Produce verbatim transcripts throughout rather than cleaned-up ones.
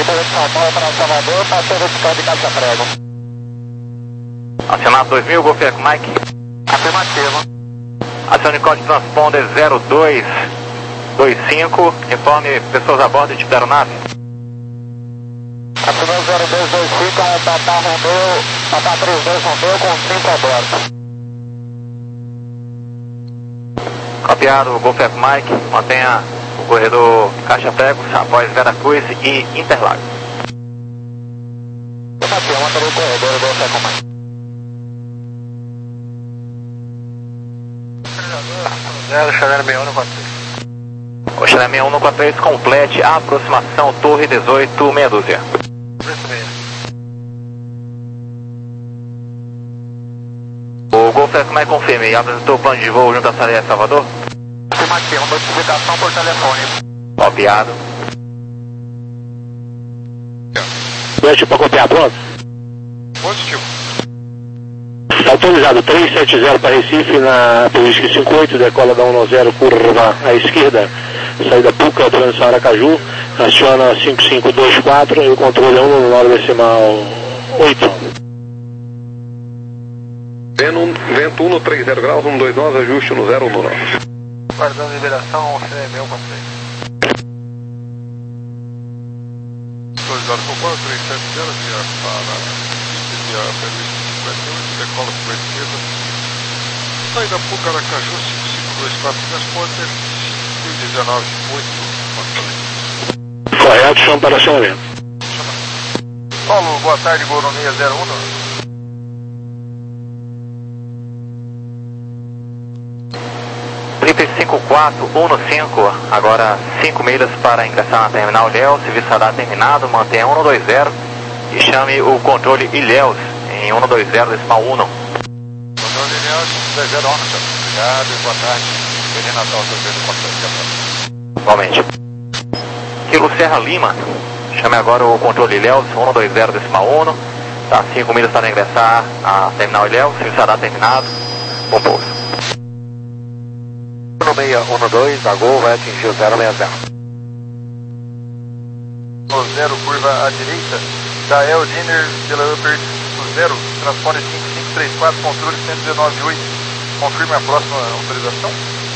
de São Paulo para Salvador, passou vertical de caixa prego. Acionado dois mil, Golf Eco Mike. Afirmativo. Acione código transponder zero dois dois cinco, informe pessoas a bordo e tipo da aeronave. Acionou zero dois dois cinco, é Tata Romeo, Tata trinta e dois Romeo com cinco a bordo. Copiado, Golf Eco Mike, mantenha o corredor Caixa Prego após Veracruz e Interlagos. Afirmativo, mantenha o corredor Golf Eco Mike. zero, Chanel seis um quatro três. O Chanel seis um quatro três, complete a aproximação Torre dezoito, meia dúzia. O Golf Eco Mike confirme, apresentou o plano de voo junto à Salia Salvador? Afirmativo, notificação por telefone. Copiado. Teste para copiar, pronto? Positivo. Autorizado trezentos e setenta para Recife, na Whisky cinquenta e oito, decola da cento e dez, curva à esquerda, saída Puca, transição Aracaju, aciona cinco cinco dois quatro e o controle é um no hora decimal oito. Vento um no trinta graus, cento e vinte e nove, ajuste no zero um nove. Guardando liberação, C M um quatro três. Autorizado por quatro três sete zero, via para via Permissão cinquenta e oito, decola para a esquerda. Saída Puca, Aracaju, cinco cinco dois quatro, transporter, cinco dezenove oito. Correto, chama para acionamento. Paulo, boa tarde, Goronia zero um. trinta e cinco quatro um cinco, agora cinco milhas para ingressar na terminal Ilhéus, serviço radar terminado, mantenha cento e vinte e chame o controle Ilhéus em cento e vinte decimal um. Controle Ilhéus, cento e vinte, obrigado e boa tarde. Feliz Natal, seu Pedro Costa. Igualmente. Kilo Serra Lima, chame agora o controle Ilhéus, cento e vinte decimal um, tá, cinco milhas para ingressar na terminal Ilhéus, serviço radar terminado, bom pouso. No seis um dois, da Gol vai atingir o zero seis zero. No zero, curva à direita, da Eldiner pela Upper do zero, transpone cinco cinco três quatro, controle cento e dezenove oito. Confirme a próxima autorização.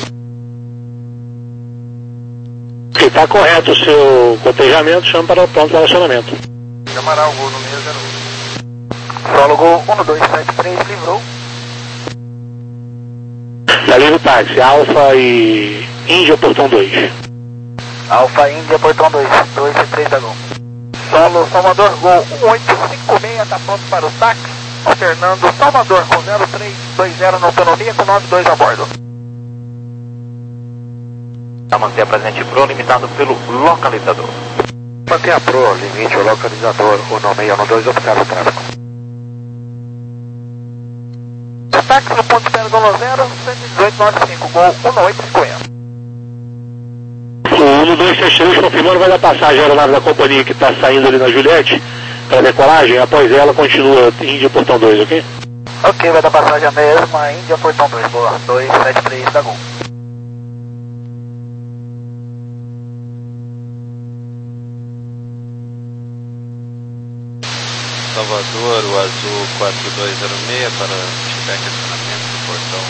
Está correto o seu cotejamento, chama para o pronto para acionamento. Chamará o gol no seis zero um. Solo Gol um dois sete três, livrou. Da livre táxi, Alfa e Índia, portão dois. Alfa Índia, portão dois, dois e três da Gol. Solo Salvador, Gol um oito cinco seis, está pronto para o táxi. Alternando Salvador com zero três dois zero na autonomia com nove dois a bordo. A manter presente Pro, limitado pelo localizador. Mantenha Pro, limite o localizador, o seis um dois, observa o tráfego. Táxi no ponto zero zero, cento e dezoito noventa e cinco, Gol um oito cinco zero. O um dois sete três confirmando, vai dar passagem a aeronave da companhia que está saindo ali na Juliette para decolagem, após ela continua Índia Portão dois, ok? Ok, vai dar passagem a mesma, Índia Portão dois, boa, dois sete três da Gol. Salvador, o azul quatro dois zero seis para feedback acionamento do portão.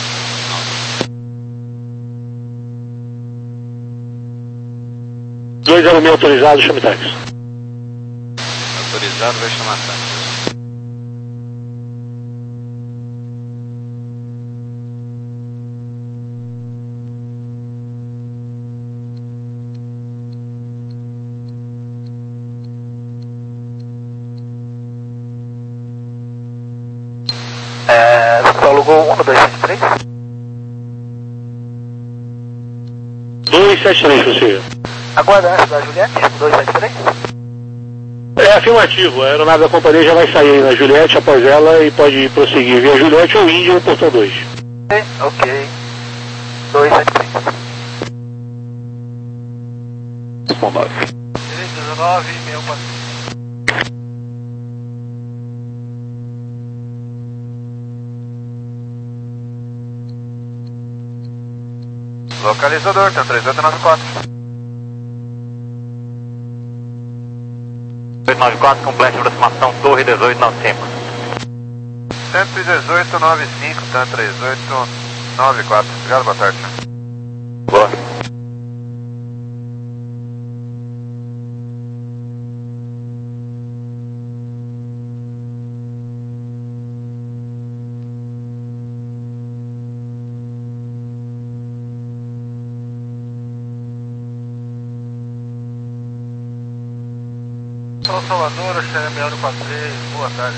dois zero seis autorizado, chame táxi. Autorizado, vai chamar táxi. É, Solo Gol um dois sete três. dois sete três, possível. Aguarda antes da Juliette, dois sete três. É afirmativo, a aeronave da companhia já vai sair na Juliette após ela e pode prosseguir via Juliette ou Índia no Portão dois. Ok, dois sete três. dezenove, seis quatro. Localizador, tá três oito nove quatro. dezoito nove quatro, complete aproximação, torre dezoito nove cinco. cento e dezoito, noventa e cinco, tá? três oito nove quatro. Obrigado, boa tarde. Boa. São Salvador, X M zero quatro três, boa tarde.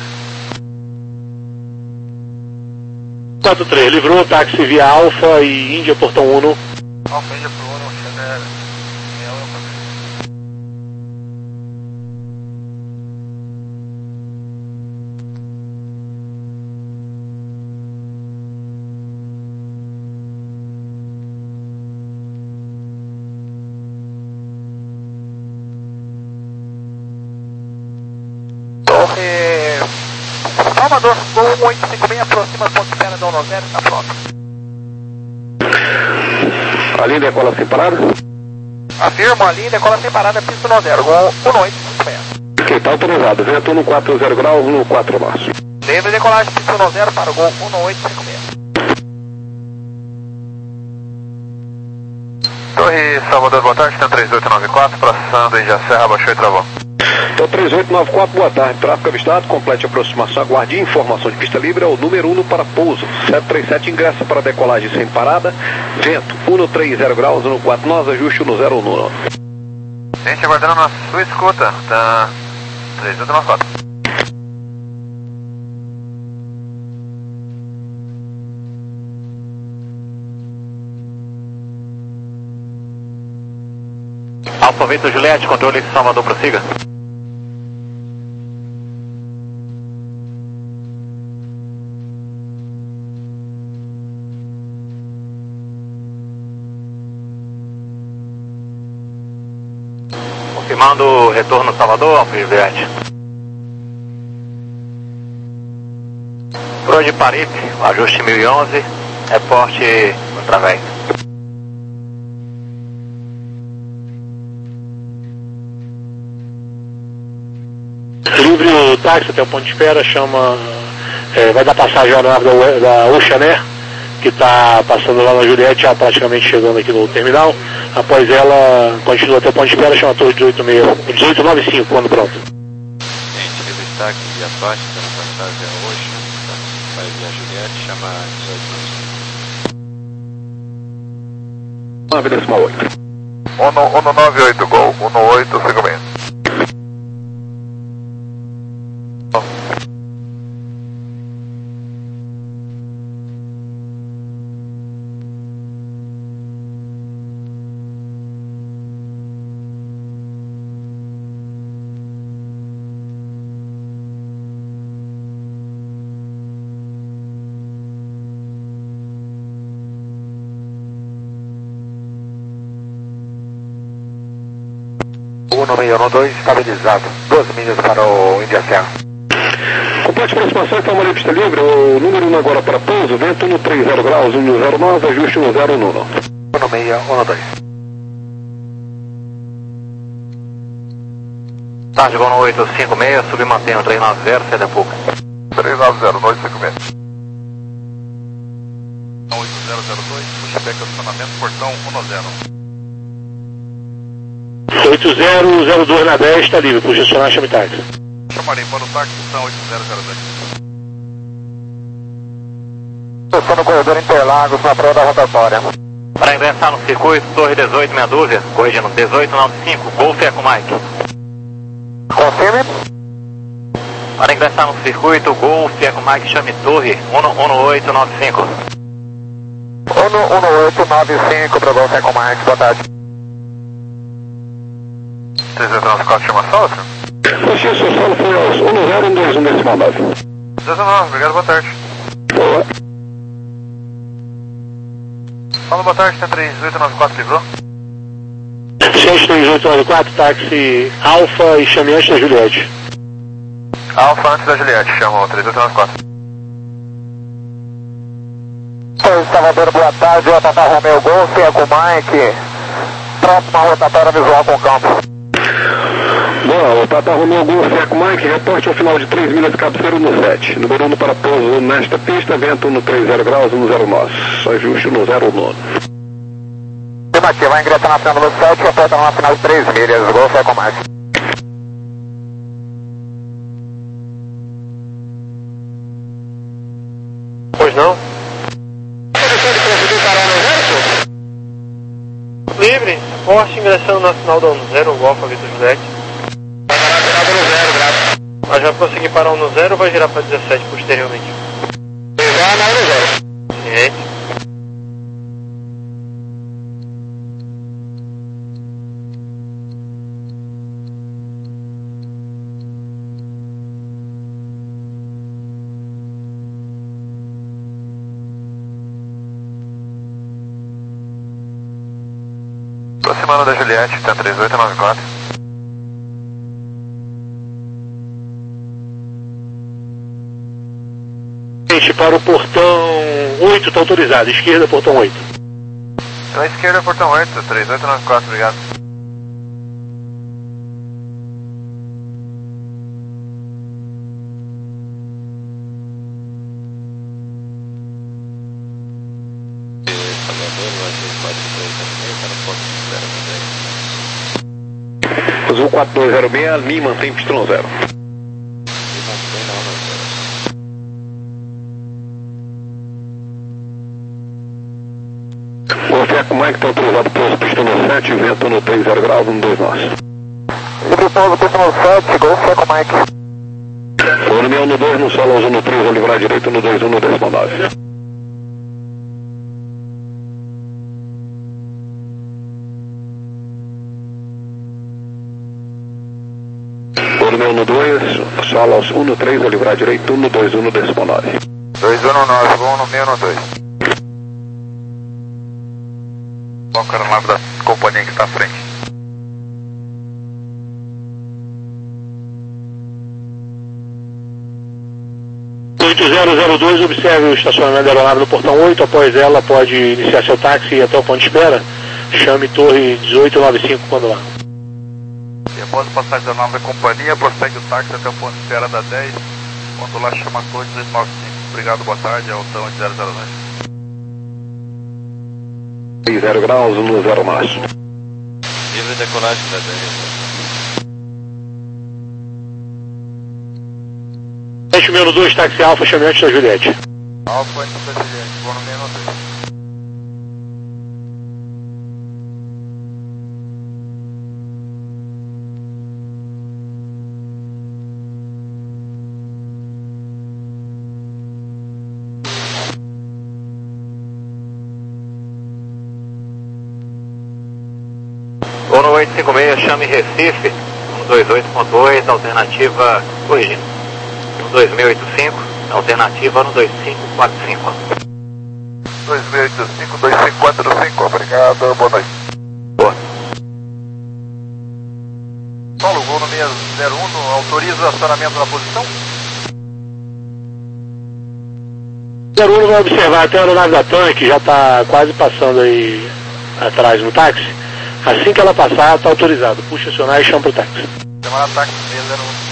quatro três, livrou táxi via Alfa e Índia, portão um. Alfa Índia pro Uno, Chanel, Torre Salvador, Gol oito cinco seis, aproxima a ponte espera da um zero, está pronto. A linha decola separada? Afirmo a linha, decola separada, pista um zero, Gol um oito cinco seis. Ok, tá autorizado. Vento no quatro zero graus, no quatro março. Livre decolagem, pista um zero para o Gol um oito cinco seis. Torre Salvador, boa tarde, tem três oito nove quatro, passando em Serra, baixou e travou. Então três oito nove quatro, boa tarde. Tráfego avistado, complete aproximação, aguarde informação de pista livre, é o número um para pouso. sete três sete ingressa para decolagem sem parada. Vento, um três zero graus, no quatro nós, ajuste no zero um. Gente, aguardando na sua escuta, tá três oito nove quatro. Alfa Victor Juliette, controle Salvador, prossiga. Confirmando retorno Salvador, Alfa Juliette. Pro de Paripe, ajuste mil e onze, reporte através. Livre o táxi até o ponto de espera, chama, é, vai dar passagem ao nave da, da Ocean Air, que está passando lá na Juliette, já praticamente chegando aqui no terminal. Após ela, continua até o ponto de espera, chama a torre dezoito nove cinco, quando pronto. Gente, livre destaque via Apache, está na passagem via Ocean, vai via Juliette, chama dezoito nove cinco. nove decimal oito. um nove oito, Gol, um oito cinco seis. um meio um dois, estabilizado. duas milhas para o Índia Serra. Complete aproximação, informa a pista livre, o número um agora para pouso, vento um três zero graus, um zero nove, ajuste no zero um. um meio um dois. Tarde, Gol oito cinco seis, submantenha o três nove zero, C D Puca. três nove zero, dois cinco seis. oito zero zero dois, pushback acionamento, portão um zero. oito zero zero dois na dez, está livre, posicionar chame táxi. Chamarei para o táxi, são oito zero zero dois. Estou no corredor Interlagos, na prova da rotatória. Para ingressar no circuito, torre dezoito meia dúzia, corrigindo dezoito nove cinco, Golf Eco Mike. Confirme. Para ingressar no circuito, Golf Eco Mike, chame torre um oito nove cinco. um oito nove cinco para o Golf Eco Mike, boa tarde. três oito nove quatro, chama solo, senhor? Você, seu solo foi aos um zero um dois um decimal nove. dezenove, obrigado, boa tarde. Boa. Fala, boa tarde, tem três oito nove quatro, livrou? sete três oito nove quatro, táxi Alfa e chame antes da Juliette. Alfa antes da Juliette, chama o três oito nove quatro. Torre Salvador, boa tarde, o Tata Romeo Golf, Eco Mike. Próxima rotatória visual com campo. Bom, o Tata Romeo Golf Eco Mike, reporte ao final de três milhas, cabeceiro no sete. Número um para pouso nesta pista, vento no trinta graus, no zero nove. Só ajuste no zero nove. Afirmativo, vai ingressar na final do sete, reporta na final de três milhas, Golf Eco Mike. Pois não? Livre, forte ingressando na final do zero, Golf Vitor Juliette. Vai parar na final do zero, graças. Mas vai prosseguir para um no zero ou vai girar para dezessete posteriormente? Vai na no zero. Ciente. Aproximando da Juliette, tá trinta e oito noventa e quatro. Gente, para o portão oito, está autorizado. Esquerda, portão oito. Então, esquerda, portão oito, trinta e oito noventa e quatro, obrigado. Azul quatro dois zero seis, me mantém pistão zero. Golf Eco Mike está autorizado pouso pistão no sete, vento no trinta graus, um dois nós. Livre pouso, pistão no sete, Golf Eco Mike. Foi no meu no dois, no solo azul no três, vou livrar direito no dois um no décimo nove. No meu no dois, solo aos um no três, vou livrar direito, um no dois, um no décimo nove. dois um no nove, um no meu no dois. Foca no lado da companhia que está à frente. oito zero zero dois, observe o estacionamento da aeronave no portão oito, após ela pode iniciar seu táxi e ir até o ponto de espera. Chame torre dezoito noventa e cinco quando lá. E após passagem da nova companhia, prossegue o táxi até o ponto de espera da dez. Quando lá chama a torre dezoito noventa e cinco. Obrigado, boa tarde, altão de zero zero dois. zero graus, no zero nós. Livre decolagem da dez. sete menos dois, táxi Alfa, chame antes da Juliette. Alfa antes da Juliette, vou no menos dois. um no oito cinco seis, chame Recife, um dois oito ponto oito, alternativa, corrigindo, um dois seis oito cinco, alternativa um dois cinco quatro cinco. dois seis oito cinco, dois cinco quatro cinco, obrigado, boa noite. Boa. Paulo, voo no seis zero um, autoriza o acionamento na posição? zero um vai observar até a aeronave da TAM, que já está quase passando aí atrás no táxi. Assim que ela passar, está autorizado. Puxa acionar e chama para o táxi. Chamada táxi seis zero um.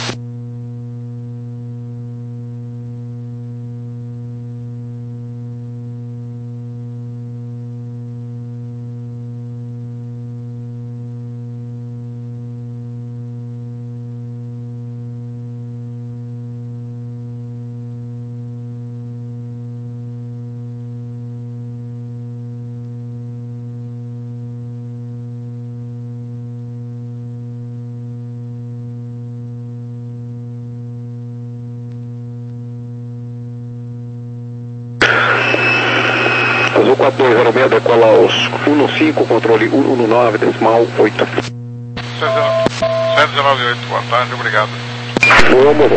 Azul quatro dois zero seis, decola aos um no cinco, controle um no nove, decimal oito. sete zero nove oito, boa tarde, obrigado. Vamos.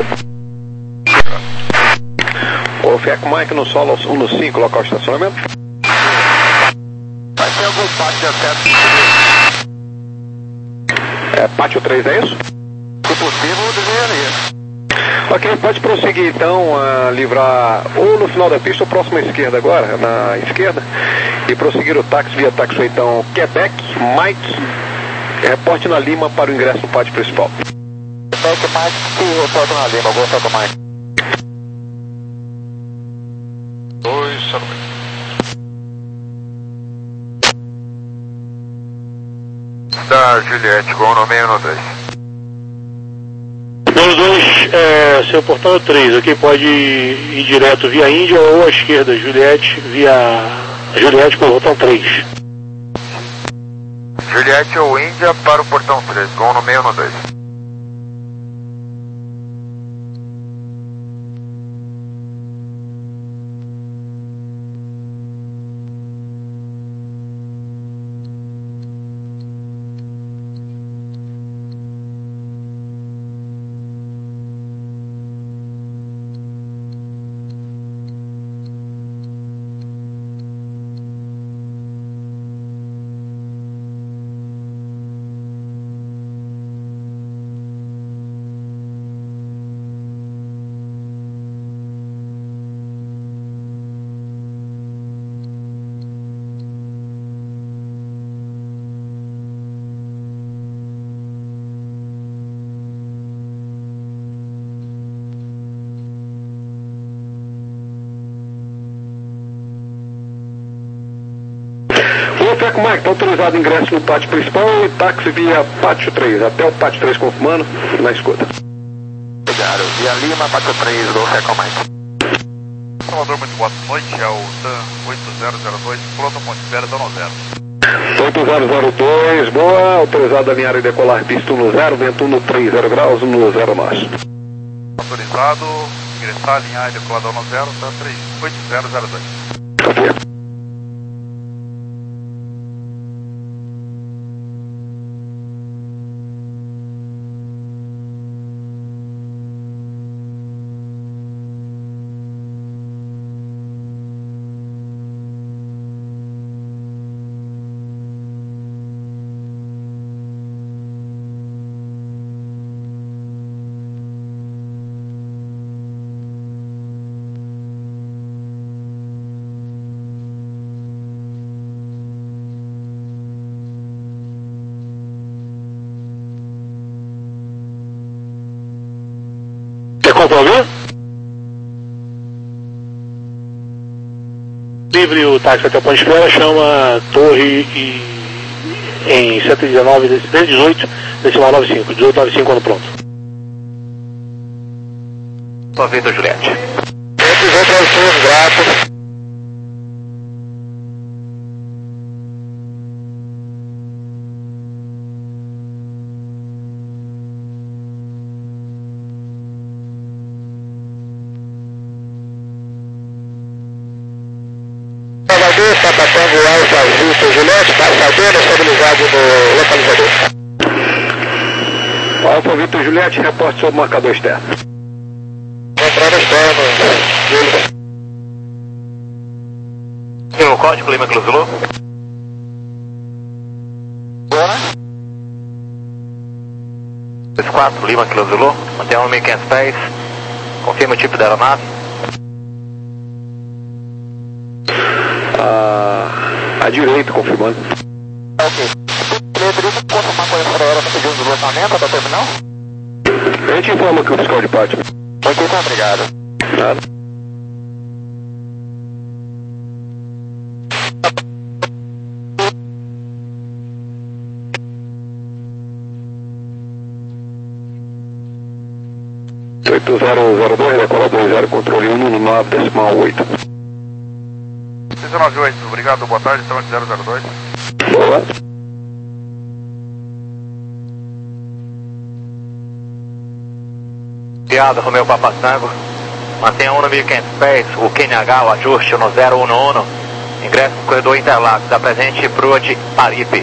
Golf Eco Mike no solo aos um no cinco, local de estacionamento. Vai ter algum pátio acesso? É, pátio três, é isso? Se possível, deveria. Ok, pode prosseguir então a livrar ou no final da pista ou próximo à esquerda agora, na esquerda, e prosseguir o táxi via táxi então Quebec, Mike, reporte na Lima para o ingresso do pátio principal. Quebec Mike que retorna na Lima, Golf Eco Mike. dois, zero seis. Da Juliette, Gol no meio no dois. Número dois, é, seu portão é três, ok? Pode ir, ir direto via Índia ou à esquerda, Juliette via Juliette com o portão três. Juliette ou Índia para o portão três, Gol no meio no dois. Eco Mike, está autorizado ingresso no pátio principal e táxi via pátio três, até o pátio três confirmando, na escuta. Obrigado, via Lima, pátio três, Golf Eco Mike. Salvador, muito boa noite, é o TAM oito zero zero dois, pronto, Ponte Vera, dano zero. oito zero zero dois, boa, autorizado a alinhar e decolar pista no zero, vento no trinta graus, no zero nós. Autorizado, ingressar, alinhar e decolar dano zero, TAM oito zero zero dois. Café. Comprovou? Livre o táxi até a Ponte Vera, chama Torre e em cento e dezenove, dezoito, decimal noventa e cinco, dezoito noventa e cinco quando pronto. Sua vida, Juliette. dezoito noventa e cinco, grato. Está passando o Alfa Victor Juliette, passageiro estabilizado no localizador. Alfa Victor Juliette, reporte sobre o marcador externo. Entrada externa, Júlio. E o código Lima que Zulu? dois quatro, Lima que Zulu, mantém um mil e quinhentos pés, confirma o tipo da aeronave. À direita, confirmando. Ok. Poderia confirmar qual é a hora para pedir um deslocamento da terminal? A gente informa que o fiscal de pátio. Ok, então, obrigado. Nada. oito zero zero dois, decola dois zero, controle um no nove decimal oito. seis nove oito, obrigado, boa tarde, estamos de zero zero dois. Boa. Obrigado, Romeu Papasango. Mantenha um no mil e quinhentos pés, o Q N H, o ajuste no zero um um. Ingresso no corredor Interlagos, apresente Prua de Paripe.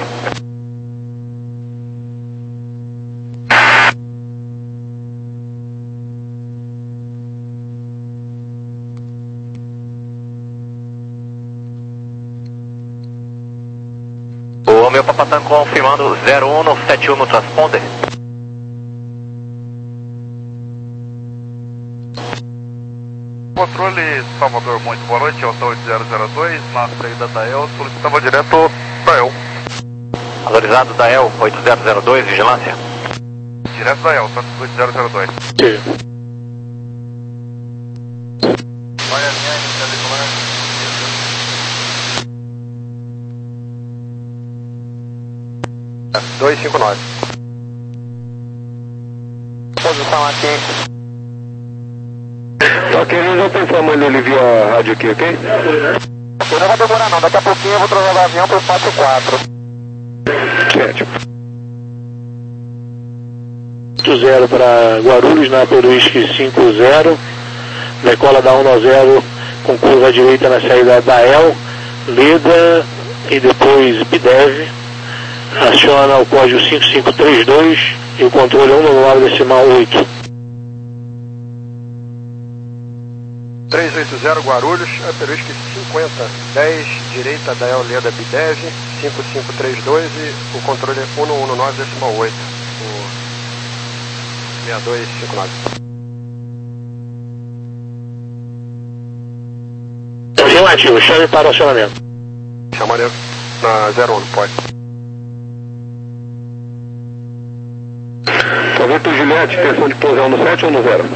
O meu Papasango confirmando zero um sete um no transponder. Controle Salvador, muito boa noite, Alta oito zero zero dois, na saída da E L, solicitava direto da E L. Valorizado da E L oito zero zero dois, vigilância. direto da El, Santos oito zero zero dois. Sim. Vai a minha, quer decolar? dois cinco nove. Posição aqui. Ok, nós já estamos informando ele via rádio aqui, ok? Ok, não vai demorar não, daqui a pouquinho eu vou trocar o avião para o espaço quatro. Certo. zero para Guarulhos, na Peruísque cinco zero, decola da um zero com curva à direita na saída da El, Leda e depois Bidev, aciona o código cinco cinco três dois e o controle um nove decimal oito. três oito zero Guarulhos, a Peruísque cinquenta, dez, direita da El, Leda, Bidev, cinco cinco três dois e o controle é um um nove decimal oito. seis dois cinco nove. Afirmativo, chame para o acionamento. Chamaria na zero um, pode. Proveito Juliette, intenção de pousar no sete ou no zero?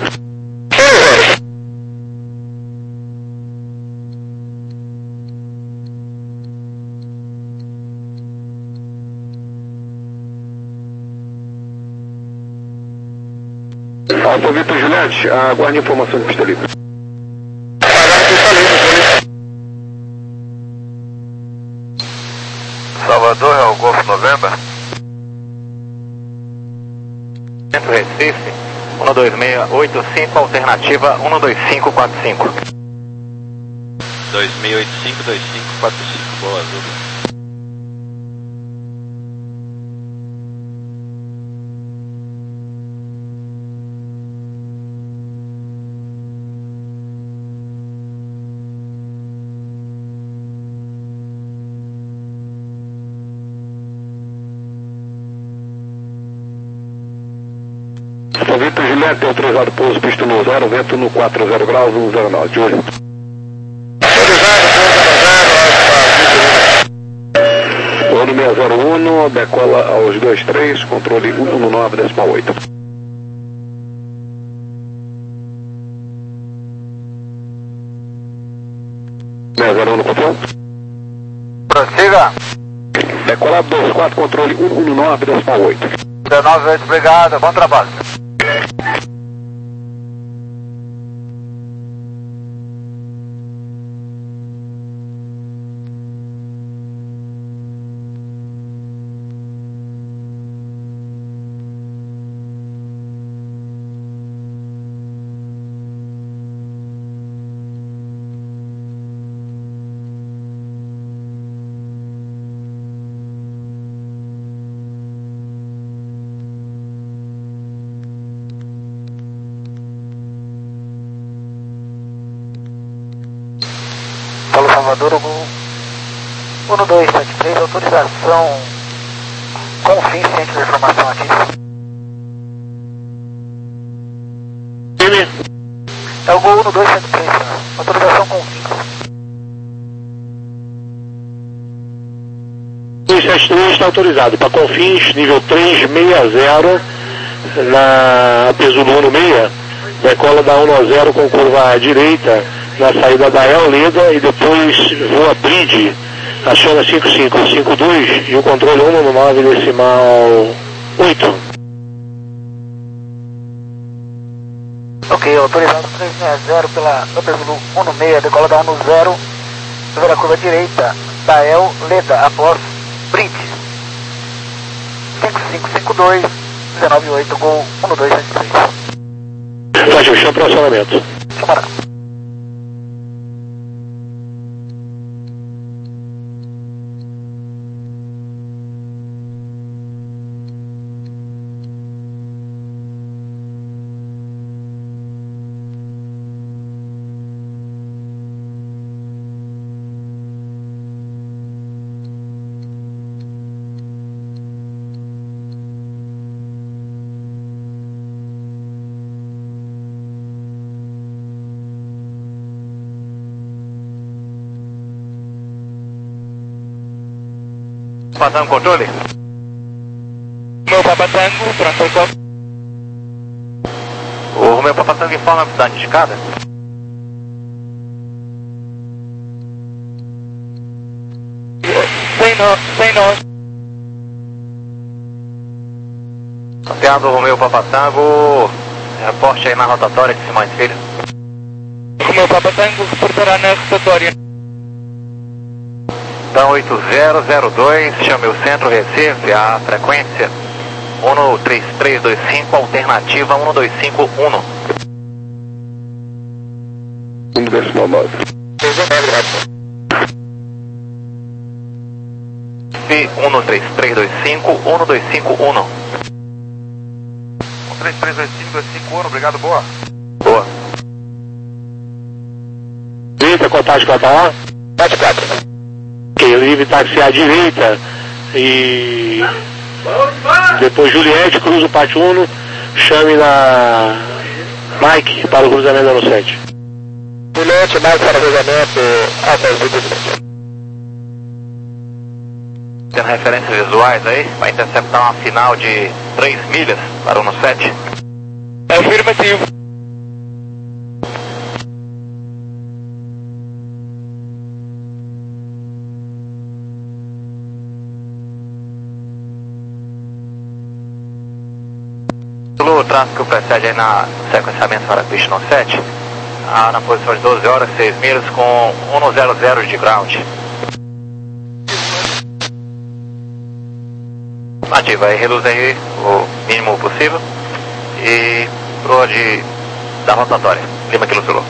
Alfa Vitor Juliette, aguarde informação de pista livre. Salvador é o Golfo November. Centro Recife, um dois seis oito cinco, alternativa um dois cinco quatro cinco. dois seis oito cinco, dois cinco quatro cinco, boa azul. Vitor Juliette, autorizado pouso, pista no zero, vento no quatro zero graus, um zero nove, de olho. Ano seis zero um, decola aos dois três, controle um um nove decimal oito. seis zero um no controle. Prossiga. Decola dois quatro, controle um um nove decimal oito. dezenove oito, obrigado, bom trabalho. Paulo Salvador, um dois sete três, autorização com fim ciente da informação aqui. Time? É o Gol um dois sete três, senhor. Autorização com fim. dois sete três está autorizado para Confins, nível três seis zero, na Pesulo um seis, decola da um zero com curva à direita na saída da El, Leda e depois voa Bridge, aciona cinco cinco cinco dois e o controle um nove decimal oito. Ok, autorizado três seis zero pela Pesulo um seis, decola da um zero, sobre a curva direita da El, Leda, após Bridge. cinco cinco cinco dois, dezenove oito, Gol um dois sete três. Pode fechar para o acionamento. Camarada. Passando controle? Meu Papa Tango, pronto, meu Papa Tango informa a velocidade indicada. Sem nós, sem nós. Copiado o meu Papa Tango, reporte aí na rotatória de Simões Filho. O meu Papa Tango reportará na rotatória. Então oito zero zero dois, chame o centro Recife, a frequência um três três dois cinco, alternativa um dois cinco um. um decimal nove. um três três dois cinco, um dois cinco um. um três três dois cinco, dois cinco um, obrigado, boa. Boa. Direita, contagem para lá? quatro quatro. Ok, livre táxi à direita e depois Juliette, cruza o Pátio Uno, chame na Mike para o cruzamento da sete. Juliette, Mike para o cruzamento, após o cruzamento. Tendo referências visuais aí, vai interceptar uma final de três milhas para o sete. Afirmativo. O tráfego precede aí na sequenciamento para a pista no sete, ah, na posição de doze horas, seis milhas com cento de ground. Ativa aí, reduz aí o mínimo possível e proa de da rotatória. Lima Kilo Zulu.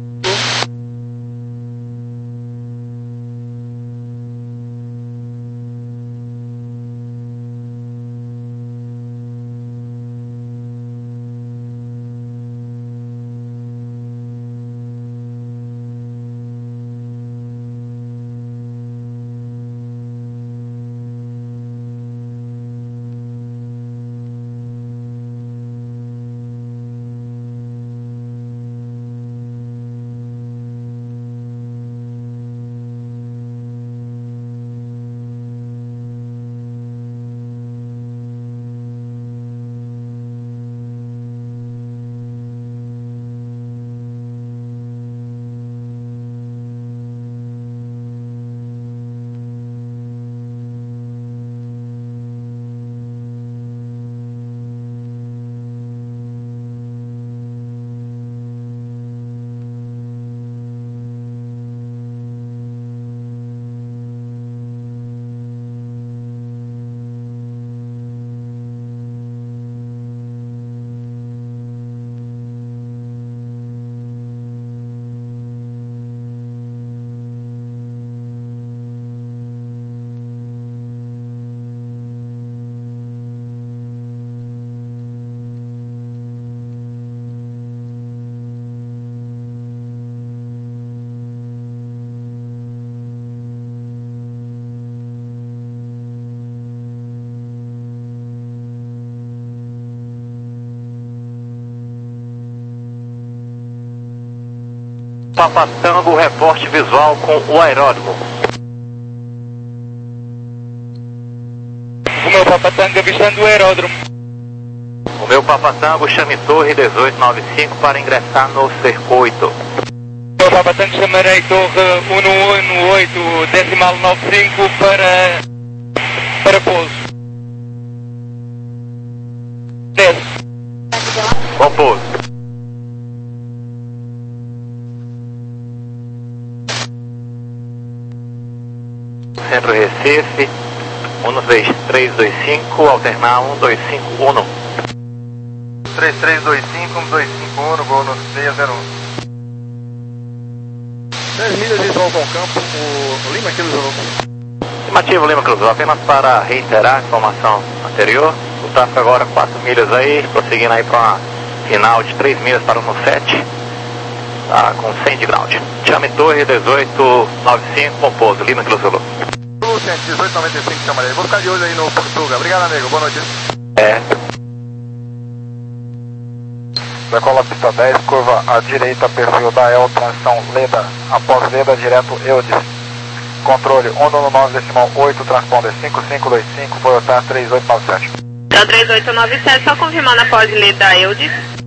Papa Tango, reporte visual com o aeródromo. O meu Papa Tango avistando o aeródromo. O meu Papa Tango, chame Torre dezoito noventa e cinco para ingressar no circuito. O meu Papa Tango, chamarei Torre um um oito, decimal noventa e cinco para, para pouso. Desce. Bom pouso. Centro Recife, um três três dois cinco, alternar um dois cinco um. três três dois cinco, um dois cinco um, voo no seis zero um. dez milhas visual com o campo, o Lima Kilo Zulu. Estimativa Lima Kilo Zulu, apenas para reiterar a informação anterior, o tráfego agora quatro milhas aí, prosseguindo aí para uma final de três milhas para o no sete, tá, com cem de ground. Chame Torre dezoito noventa e cinco, bom pouso, Lima Kilo Zulu. dezoito noventa e cinco, chamarei. Vou ficar de olho aí no Portuga. Obrigado, amigo. Boa noite. É. Decola pista dez, curva à direita, perfil da El, transição Leda, após Leda, direto Eudes. Controle um nove decimal oito, transponder cinco cinco dois cinco, Toyota três oito nove sete. É o três oito nove sete, só confirmando após Leda Eudes.